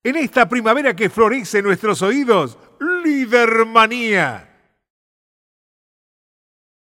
En esta primavera que florece en nuestros oídos, Lidermanía.